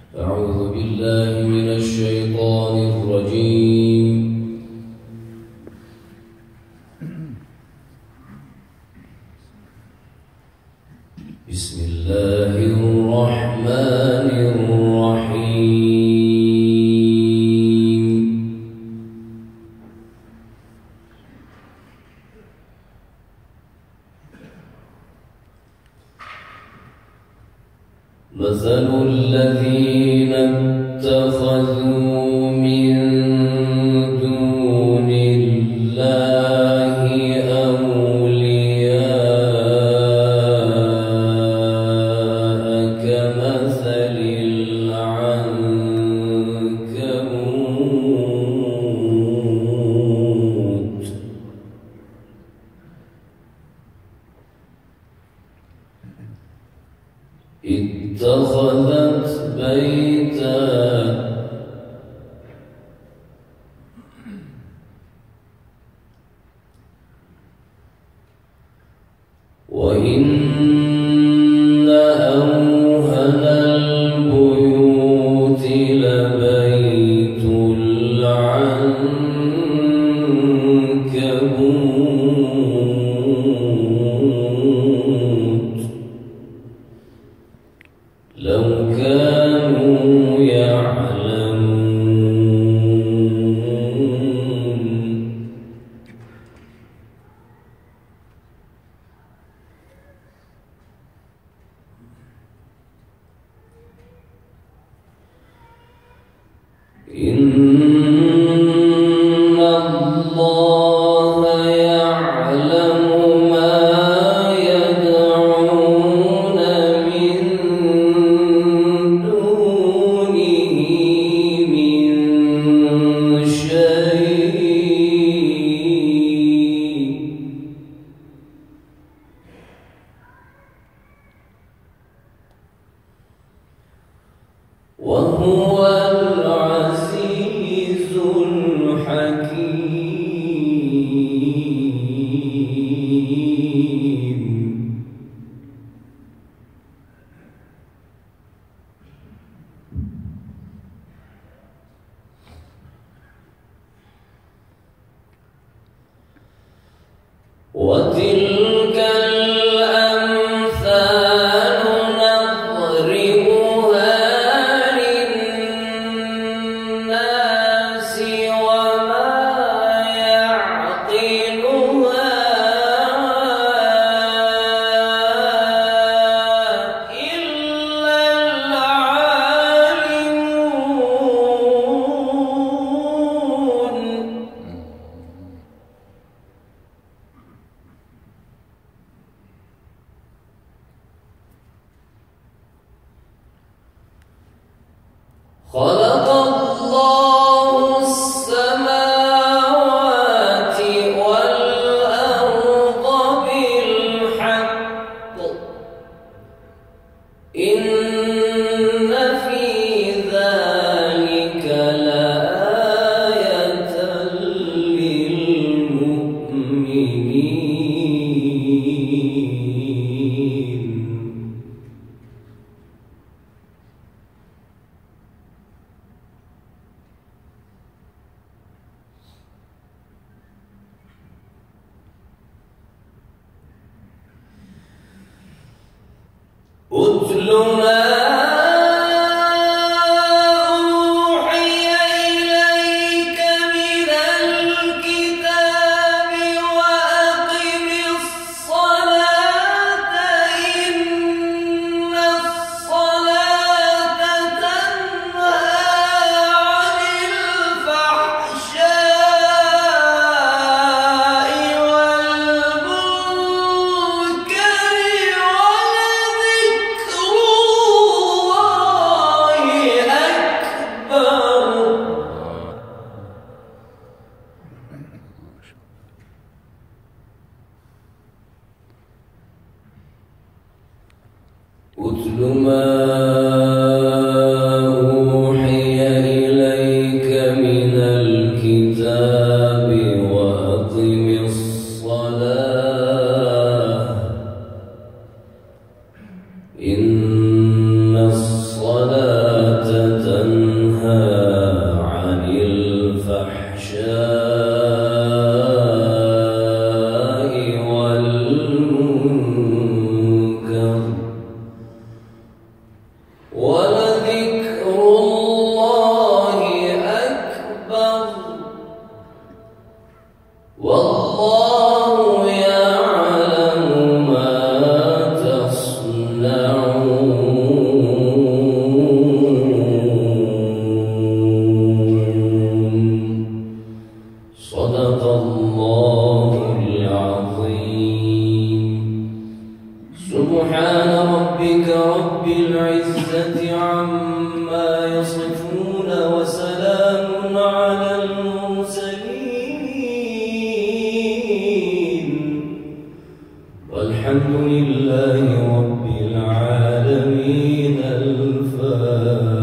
أعوذ بالله من الشيطان الرجيم. بسم الله الرحمن الرحيم. مثل الذين اتخذوا من دون الله أولياء كمثل العنكبوت اتخذت بيتا وإن أوهن البيوت لبيت العنكبوت لو كانوا يعلمون. إن الله يعلم ما يدعون من دونه من شيء وهو العزيز الحكيم. وتلك الأمثال نضربها للناس وما يعقلها إلا العالمون. خلق الله السماوات والأرض بالحق إن في ذلك لآية للمؤمنين. أتل ما أوحي إليك من الكتاب وأقم الصلاة إن الصلاة تنهى عن الفحشاء والمنكر ولذكر الله أكبر. أتل ما أوحي إليك من الكتاب وأقم الصلاة إن الصلاة العزة عما يصفون وسلام على المرسلين والحمد لله رب العالمين. الفاتحة.